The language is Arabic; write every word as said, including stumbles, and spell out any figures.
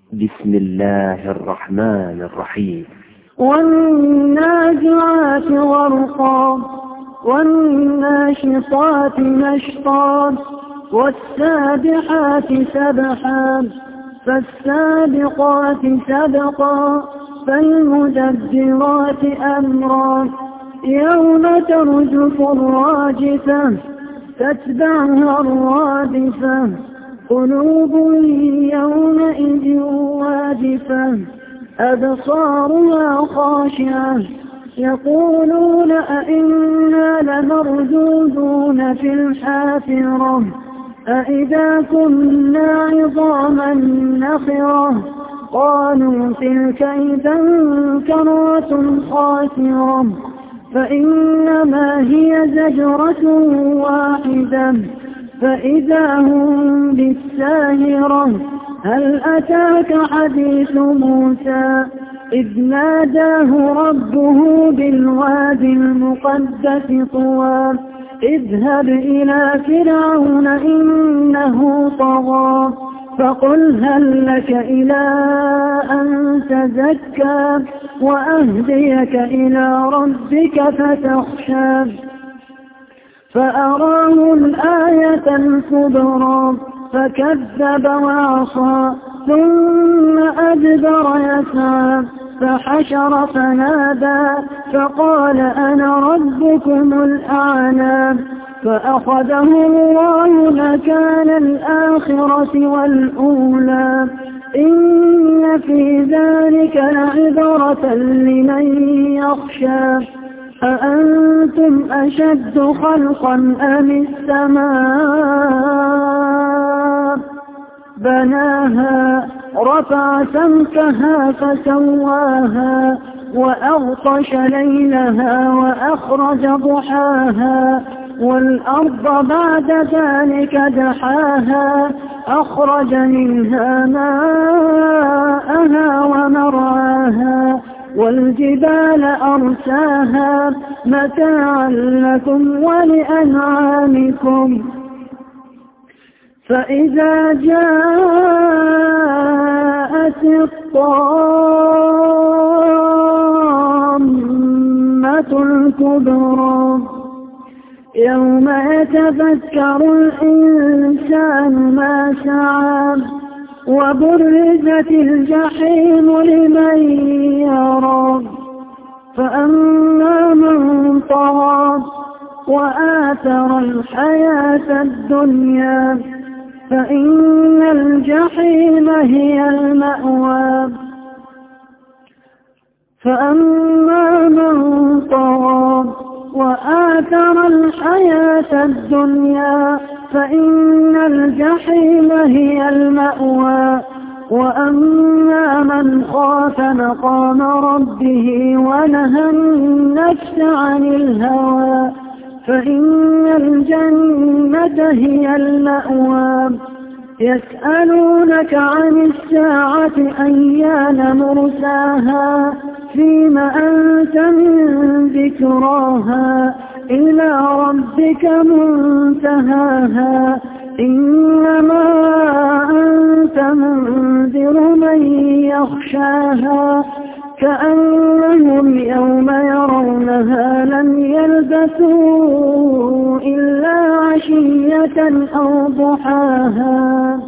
بسم الله الرحمن الرحيم. والنازعات غرقا والناشطات نشطا والسابحات سبحا فالسابقات سبقا فالمدبرات أمرا يوم ترجف الراجفة تتبعها الرادفة قلوب يومئذ واجفة أبصارها خاشعة يقولون أئنا لمردودون في الحافرة أئذا كنا عظاما نخرة قالوا تلك إذا كرة خاسرة فإنما هي زجرة واحدة فإذا هم بالساهرة هل أتاك حديث موسى إذ ناداه ربه بالوادي المقدس طوى اذهب إلى فرعون إنه طغى فقل هل لك إلى أن تزكى وأهديك إلى ربك فتخشى فأراه الآية الكبرى فكذب وعصى ثم أدبر يسعى فحشر فنادى فقال أنا ربكم الأعلى فأخذه الله نكال الآخرة والأولى إن في ذلك لعبرة لمن يخشى أأنتم أشد خلقا أم السماء بناها رفع سمكها فسواها وأغطش ليلها وأخرج ضحاها والأرض بعد ذلك دحاها أخرج منها ماءها ومرعاها والجبال أرساها متاعا لكم ولأنعامكم فإذا جاءت الطامة الكبرى يوم يتذكر الإنسان ما سعى وبرزت الجحيم لمن يرى فأما من طغى وآثر الحياة الدنيا فإن الجحيم هي المأوى فأما من طغى وآثر الحياة الدنيا فإن الجحيم هي المأوى وأما من خاف مقام ربه ونهى النفس عن الهوى فإن الجنة هي المأوى يسألونك عن الساعة أيان مرساها فيم أنت من ذكراها إلى ربك منتهاها إنما أنت منذر من يخشاها كأنهم يوم يرونها لم يلبثوا إلا عشية أو ضحاها.